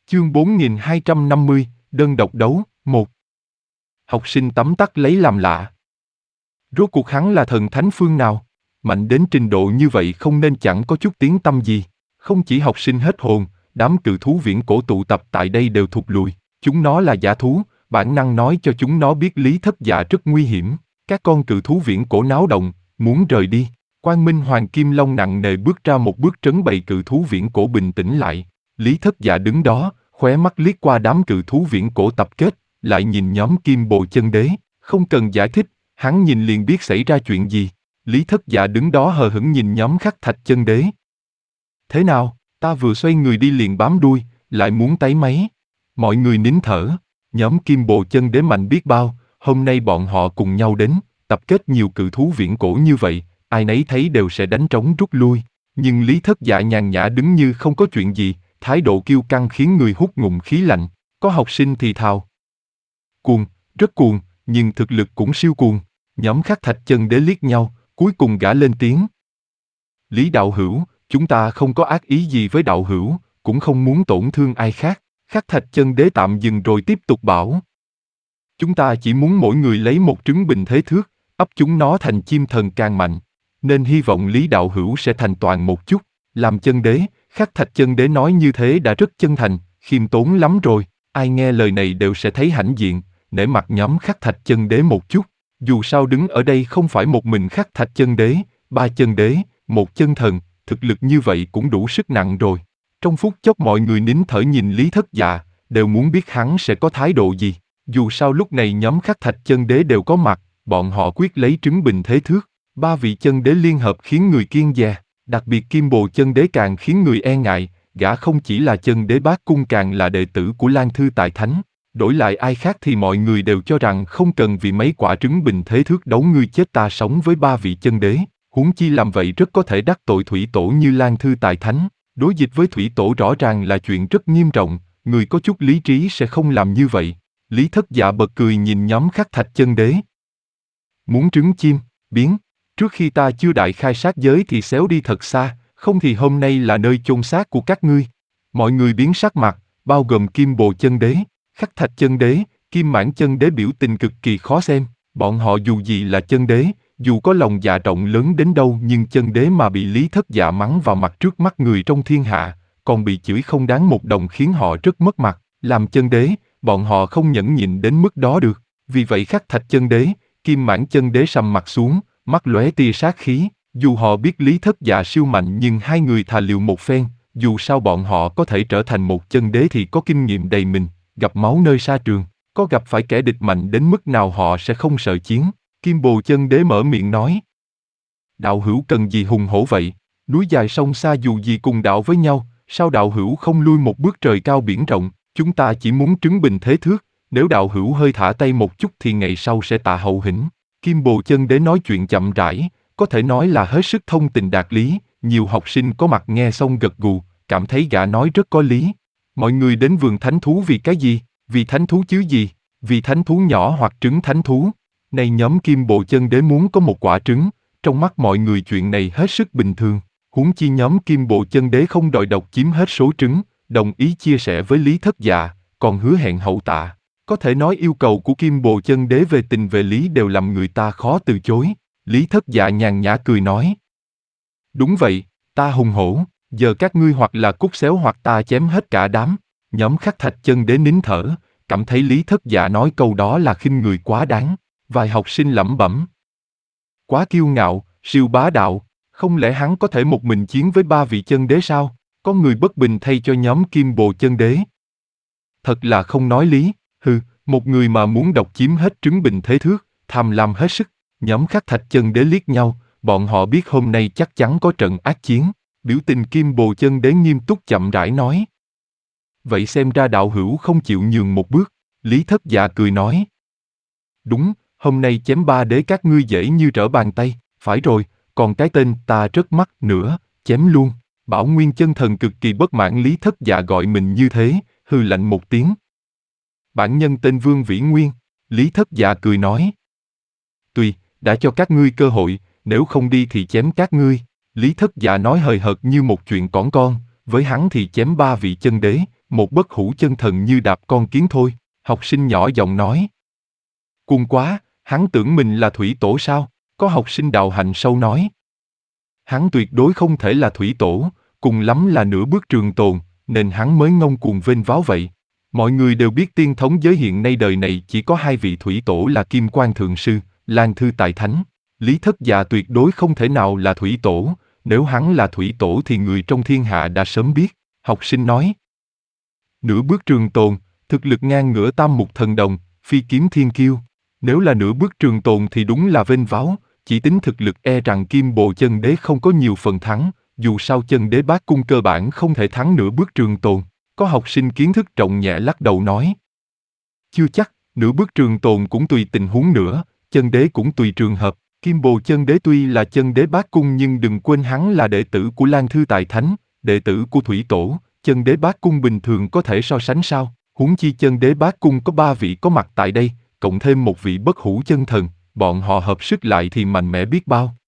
Chương 4250, đơn độc đấu, 1. Học sinh tấm tắc lấy làm lạ. Rốt cuộc hắn là thần thánh phương nào? Mạnh đến trình độ như vậy không nên chẳng có chút tiếng tăm gì. Không chỉ học sinh hết hồn, đám cự thú viễn cổ tụ tập tại đây đều thụt lùi. Chúng nó là dã thú, bản năng nói cho chúng nó biết Lý Thất Dạ rất nguy hiểm. Các con cự thú viễn cổ náo động, muốn rời đi. Quang Minh Hoàng Kim Long nặng nề bước ra một bước trấn bầy cự thú viễn cổ bình tĩnh lại. Lý Thất Dạ đứng đó, khóe mắt liếc qua đám cự thú viễn cổ tập kết, lại nhìn nhóm Kim Bồ Chân Đế, không cần giải thích, hắn nhìn liền biết xảy ra chuyện gì. Lý Thất Dạ đứng đó hờ hững nhìn nhóm Khắc Thạch Chân Đế. Thế nào, ta vừa xoay người đi liền bám đuôi, lại muốn táy máy. Mọi người nín thở, nhóm Kim Bồ Chân Đế mạnh biết bao, hôm nay bọn họ cùng nhau đến, tập kết nhiều cự thú viễn cổ như vậy, ai nấy thấy đều sẽ đánh trống rút lui. Nhưng Lý Thất Dạ nhàn nhã đứng như không có chuyện gì, thái độ kiêu căng khiến người hút ngụm khí lạnh. Có học sinh thì thào. Cuồng, rất cuồng, nhưng thực lực cũng siêu cuồng. Nhóm Khắc Thạch Chân Đế liếc nhau, cuối cùng gã lên tiếng. Lý đạo hữu, chúng ta không có ác ý gì với đạo hữu, cũng không muốn tổn thương ai khác. Khắc Thạch Chân Đế tạm dừng rồi tiếp tục bảo. Chúng ta chỉ muốn mỗi người lấy một trứng bình thế thước, ấp chúng nó thành chim thần càng mạnh. Nên hy vọng Lý đạo hữu sẽ thành toàn một chút. Làm chân đế, Khắc Thạch Chân Đế nói như thế đã rất chân thành, khiêm tốn lắm rồi. Ai nghe lời này đều sẽ thấy hãnh diện, nể mặt nhóm Khắc Thạch Chân Đế một chút. Dù sao đứng ở đây không phải một mình Khắc Thạch Chân Đế, ba chân đế, một chân thần, thực lực như vậy cũng đủ sức nặng rồi. Trong phút chốc mọi người nín thở nhìn Lý Thất Dạ, đều muốn biết hắn sẽ có thái độ gì. Dù sao lúc này nhóm Khắc Thạch Chân Đế đều có mặt, bọn họ quyết lấy trứng bình thế thước. Ba vị chân đế liên hợp khiến người kiêng dè, đặc biệt Kim Bồ Chân Đế càng khiến người e ngại, gã không chỉ là chân đế Bát Cung càng là đệ tử của Lan Thư Tài Thánh. Đổi lại ai khác thì mọi người đều cho rằng không cần vì mấy quả trứng bình thế thước đấu ngươi chết ta sống với ba vị chân đế, huống chi làm vậy rất có thể đắc tội thủy tổ như Lan Thư Tài Thánh. Đối dịch với thủy tổ rõ ràng là chuyện rất nghiêm trọng, người có chút lý trí sẽ không làm như vậy. Lý Thất Dạ bật cười nhìn nhóm Khắc Thạch Chân Đế. Muốn trứng chim, biến. Trước khi ta chưa đại khai sát giới thì xéo đi thật xa, không thì hôm nay là nơi chôn xác của các ngươi. Mọi người biến sắc mặt, bao gồm Kim Bồ Chân Đế, Khắc Thạch Chân Đế, Kim Mãn Chân Đế biểu tình cực kỳ khó xem. Bọn họ dù gì là chân đế, dù có lòng dạ rộng lớn đến đâu nhưng chân đế mà bị Lý Thất Dạ mắng vào mặt trước mắt người trong thiên hạ, còn bị chửi không đáng một đồng khiến họ rất mất mặt. Làm chân đế, bọn họ không nhẫn nhịn đến mức đó được. Vì vậy Khắc Thạch Chân Đế, Kim Mãn Chân Đế sầm mặt xuống, mắt lóe tia sát khí. Dù họ biết Lý Thất Dạ siêu mạnh nhưng hai người thà liều một phen. Dù sao bọn họ có thể trở thành một chân đế thì có kinh nghiệm đầy mình, gặp máu nơi sa trường. Có gặp phải kẻ địch mạnh đến mức nào họ sẽ không sợ chiến. Kim Bồ Chân Đế mở miệng nói. Đạo hữu cần gì hùng hổ vậy? Núi dài sông xa dù gì cùng đạo với nhau, sao đạo hữu không lui một bước trời cao biển rộng? Chúng ta chỉ muốn trứng bình thế thước, nếu đạo hữu hơi thả tay một chút thì ngày sau sẽ tạ hậu hĩnh. Kim Bồ Chân Đế nói chuyện chậm rãi, có thể nói là hết sức thông tình đạt lý. Nhiều học sinh có mặt nghe xong gật gù, cảm thấy gã nói rất có lý. Mọi người đến vườn thánh thú vì cái gì? Vì thánh thú chứ gì? Vì thánh thú nhỏ hoặc trứng thánh thú. Này nhóm Kim Bồ Chân Đế muốn có một quả trứng, trong mắt mọi người chuyện này hết sức bình thường. Huống chi nhóm Kim Bồ Chân Đế không đòi độc chiếm hết số trứng, đồng ý chia sẻ với Lý Thất Dạ, còn hứa hẹn hậu tạ. Có thể nói yêu cầu của Kim Bồ Chân Đế về tình về lý đều làm người ta khó từ chối. Lý Thất Dạ nhàn nhã cười nói. Đúng vậy, ta hùng hổ, giờ các ngươi hoặc là cút xéo hoặc ta chém hết cả đám. Nhóm Khắc Thạch Chân Đế nín thở, cảm thấy Lý Thất Dạ nói câu đó là khinh người quá đáng. Vài học sinh lẩm bẩm. Quá kiêu ngạo, siêu bá đạo, không lẽ hắn có thể một mình chiến với ba vị chân đế sao? Có người bất bình thay cho nhóm Kim Bồ Chân Đế. Thật là không nói lý, một người mà muốn độc chiếm hết trứng bình thế thước, tham lam hết sức. Nhóm Khắc Thạch Chân Đế liếc nhau, bọn họ biết hôm nay chắc chắn có trận ác chiến. Biểu tình Kim Bồ Chân Đế nghiêm túc chậm rãi nói. Vậy xem ra đạo hữu không chịu nhường một bước. Lý Thất Dạ cười nói. Đúng, hôm nay chém ba đế các ngươi dễ như trở bàn tay, phải rồi, còn cái tên ta rất mắt nữa, chém luôn. Bảo Nguyên Chân Thần cực kỳ bất mãn Lý Thất Dạ gọi mình như thế, hừ lạnh một tiếng. Bản nhân tên Vương Vĩ Nguyên, Lý Thất Dạ cười nói. Tùy, đã cho các ngươi cơ hội, nếu không đi thì chém các ngươi. Lý Thất Dạ nói hời hợt như một chuyện cỏn con, với hắn thì chém 3 vị chân đế, một bất hủ chân thần như đạp con kiến thôi. Học sinh nhỏ giọng nói. Cuồng quá, hắn tưởng mình là thủy tổ sao? Có học sinh đạo hạnh sâu nói. Hắn tuyệt đối không thể là thủy tổ, cùng lắm là nửa bước trường tồn, nên hắn mới ngông cuồng vênh váo vậy. Mọi người đều biết tiên thống giới hiện nay đời này chỉ có 2 vị thủy tổ là Kim Quan Thượng Sư, Lan Thư Tài Thánh. Lý Thất Dạ tuyệt đối không thể nào là thủy tổ, nếu hắn là thủy tổ thì người trong thiên hạ đã sớm biết. Học sinh nói. Nửa bước trường tồn, thực lực ngang ngửa Tam Mục Thần Đồng, phi kiếm thiên kiêu. Nếu là nửa bước trường tồn thì đúng là vênh váo, chỉ tính thực lực e rằng Kim Bồ Chân Đế không có nhiều phần thắng, dù sao Chân Đế Bát Cung cơ bản không thể thắng nửa bước trường tồn. Có học sinh kiến thức rộng nhẹ lắc đầu nói. Chưa chắc, nửa bước trường tồn cũng tùy tình huống nữa, Chân Đế cũng tùy trường hợp. Kim Bồ Chân Đế tuy là Chân Đế Bát Cung nhưng đừng quên hắn là đệ tử của Lan Thư Tài Thánh, đệ tử của Thủy Tổ, Chân Đế Bát Cung bình thường có thể so sánh sao? Huống chi Chân Đế Bát Cung có 3 vị có mặt tại đây, cộng thêm một vị bất hủ chân thần, bọn họ hợp sức lại thì mạnh mẽ biết bao.